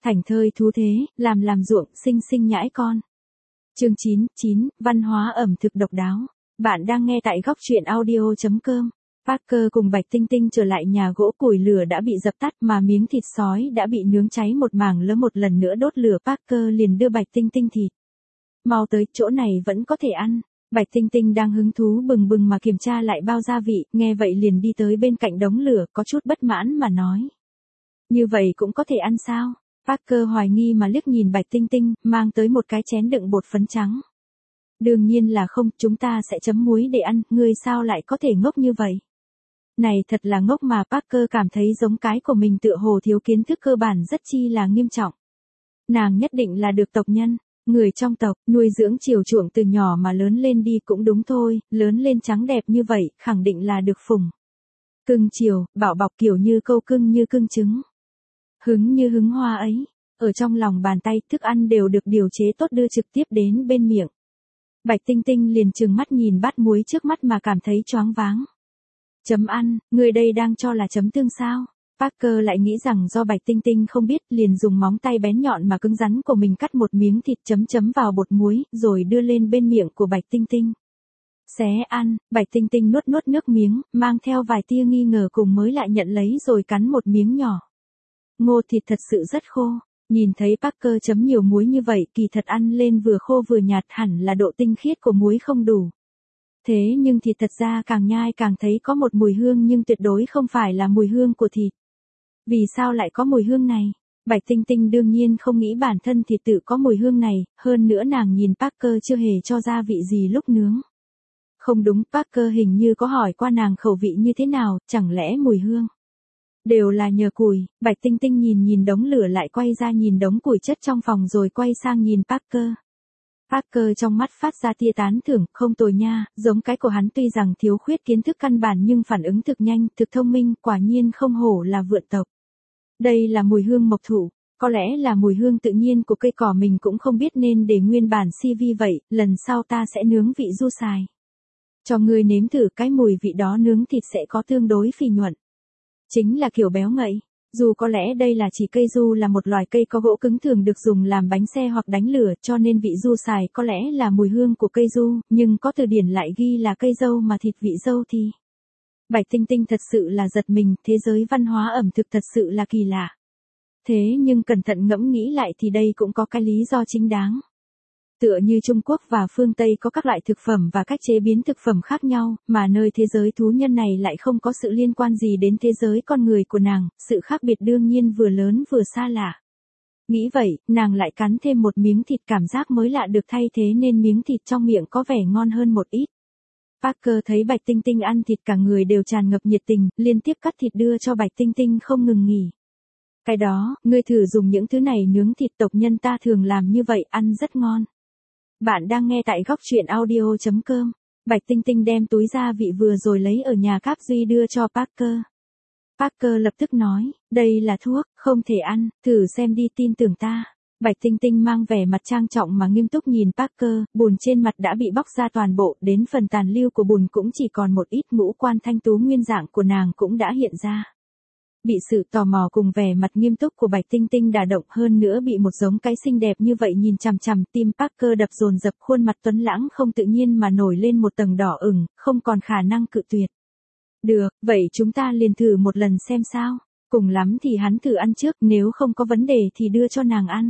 Thành thơi thú thế, làm ruộng, sinh sinh nhãi con. Chương 9, văn hóa ẩm thực độc đáo. Bạn đang nghe tại góc truyện audio.com. Parker cùng Bạch Tinh Tinh trở lại nhà gỗ, củi lửa đã bị dập tắt mà miếng thịt sói đã bị nướng cháy một mảng lớn. Một lần nữa đốt lửa, Parker liền đưa Bạch Tinh Tinh thịt. Mau tới, chỗ này vẫn có thể ăn. Bạch Tinh Tinh đang hứng thú bừng bừng mà kiểm tra lại bao gia vị, nghe vậy liền đi tới bên cạnh đống lửa, có chút bất mãn mà nói. Như vậy cũng có thể ăn sao? Parker hoài nghi mà liếc nhìn Bạch Tinh Tinh, mang tới một cái chén đựng bột phấn trắng. Đương nhiên là không, chúng ta sẽ chấm muối để ăn, ngươi sao lại có thể ngốc như vậy? Này thật là ngốc mà. Parker cảm thấy giống cái của mình tựa hồ thiếu kiến thức cơ bản rất chi là nghiêm trọng. Nàng nhất định là được tộc nhân, người trong tộc, nuôi dưỡng chiều chuộng từ nhỏ mà lớn lên đi cũng đúng thôi, lớn lên trắng đẹp như vậy, khẳng định là được phụng. Cưng chiều, bảo bọc kiểu như câu cưng như cưng trứng. Hứng như hứng hoa ấy, ở trong lòng bàn tay, thức ăn đều được điều chế tốt đưa trực tiếp đến bên miệng. Bạch Tinh Tinh liền trừng mắt nhìn bát muối trước mắt mà cảm thấy choáng váng. Chấm ăn, người đây đang cho là chấm tương sao? Parker lại nghĩ rằng do Bạch Tinh Tinh không biết, liền dùng móng tay bén nhọn mà cứng rắn của mình cắt một miếng thịt chấm vào bột muối, rồi đưa lên bên miệng của Bạch Tinh Tinh. Xé ăn, Bạch Tinh Tinh nuốt nước miếng, mang theo vài tia nghi ngờ cùng mới lại nhận lấy rồi cắn một miếng nhỏ. Ngô thịt thật sự rất khô, nhìn thấy Parker chấm nhiều muối như vậy, kỳ thật ăn lên vừa khô vừa nhạt, hẳn là độ tinh khiết của muối không đủ. Thế nhưng thịt thật ra càng nhai càng thấy có một mùi hương, nhưng tuyệt đối không phải là mùi hương của thịt. Vì sao lại có mùi hương này? Bạch Tinh Tinh đương nhiên không nghĩ bản thân thịt tự có mùi hương này, hơn nữa nàng nhìn Parker chưa hề cho gia vị gì lúc nướng. Không đúng, Parker hình như có hỏi qua nàng khẩu vị như thế nào, chẳng lẽ mùi hương đều là nhờ củi. Bạch Tinh Tinh nhìn đống lửa, lại quay ra nhìn đống củi chất trong phòng, rồi quay sang nhìn Parker. Parker trong mắt phát ra tia tán thưởng, không tồi nha, giống cái của hắn tuy rằng thiếu khuyết kiến thức căn bản nhưng phản ứng thực nhanh, thực thông minh, quả nhiên không hổ là vượn tộc. Đây là mùi hương mộc thụ, có lẽ là mùi hương tự nhiên của cây cỏ, mình cũng không biết nên để nguyên bản CV vậy, lần sau ta sẽ nướng vị du xài. Cho ngươi nếm thử, cái mùi vị đó nướng thịt sẽ có tương đối phì nhuận. Chính là kiểu béo ngậy. Dù có lẽ đây là chỉ cây du, là một loài cây có gỗ cứng thường được dùng làm bánh xe hoặc đánh lửa, cho nên vị du xài có lẽ là mùi hương của cây du, nhưng có từ điển lại ghi là cây dâu mà thịt vị dâu thì. Bạch Tinh Tinh thật sự là giật mình, thế giới văn hóa ẩm thực thật sự là kỳ lạ. Thế nhưng cẩn thận ngẫm nghĩ lại thì đây cũng có cái lý do chính đáng. Tựa như Trung Quốc và phương Tây có các loại thực phẩm và cách chế biến thực phẩm khác nhau, mà nơi thế giới thú nhân này lại không có sự liên quan gì đến thế giới con người của nàng, sự khác biệt đương nhiên vừa lớn vừa xa lạ. Nghĩ vậy, nàng lại cắn thêm một miếng thịt, cảm giác mới lạ được thay thế nên miếng thịt trong miệng có vẻ ngon hơn một ít. Parker thấy Bạch Tinh Tinh ăn thịt cả người đều tràn ngập nhiệt tình, liên tiếp cắt thịt đưa cho Bạch Tinh Tinh không ngừng nghỉ. Cái đó, ngươi thử dùng những thứ này nướng thịt, tộc nhân ta thường làm như vậy, ăn rất ngon. Bạn đang nghe tại góc truyện audio.com. Bạch Tinh Tinh đem túi gia vị vừa rồi lấy ở nhà Cáp Duy đưa cho Parker. Parker lập tức nói, đây là thuốc, không thể ăn, thử xem đi, tin tưởng ta. Bạch Tinh Tinh mang vẻ mặt trang trọng mà nghiêm túc nhìn Parker, bùn trên mặt đã bị bóc ra toàn bộ, đến phần tàn lưu của bùn cũng chỉ còn một ít, ngũ quan thanh tú nguyên dạng của nàng cũng đã hiện ra. Bị sự tò mò cùng vẻ mặt nghiêm túc của Bạch Tinh Tinh đả động, hơn nữa bị một giống cái xinh đẹp như vậy nhìn chằm chằm, tim Parker đập dồn dập, khuôn mặt tuấn lãng không tự nhiên mà nổi lên một tầng đỏ ửng, không còn khả năng cự tuyệt. Được, vậy chúng ta liền thử một lần xem sao, cùng lắm thì hắn thử ăn trước, nếu không có vấn đề thì đưa cho nàng ăn.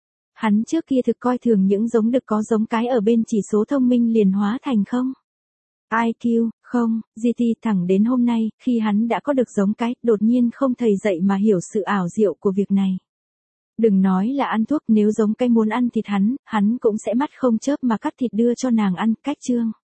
Hắn trước kia thực coi thường những giống đực có giống cái ở bên chỉ số thông minh liền hóa thành không IQ, không, GT, thẳng đến hôm nay, khi hắn đã có được giống cái, đột nhiên không thầy dạy mà hiểu sự ảo diệu của việc này. Đừng nói là ăn thuốc, nếu giống cái muốn ăn thịt hắn cũng sẽ mắt không chớp mà cắt thịt đưa cho nàng ăn, cách chương.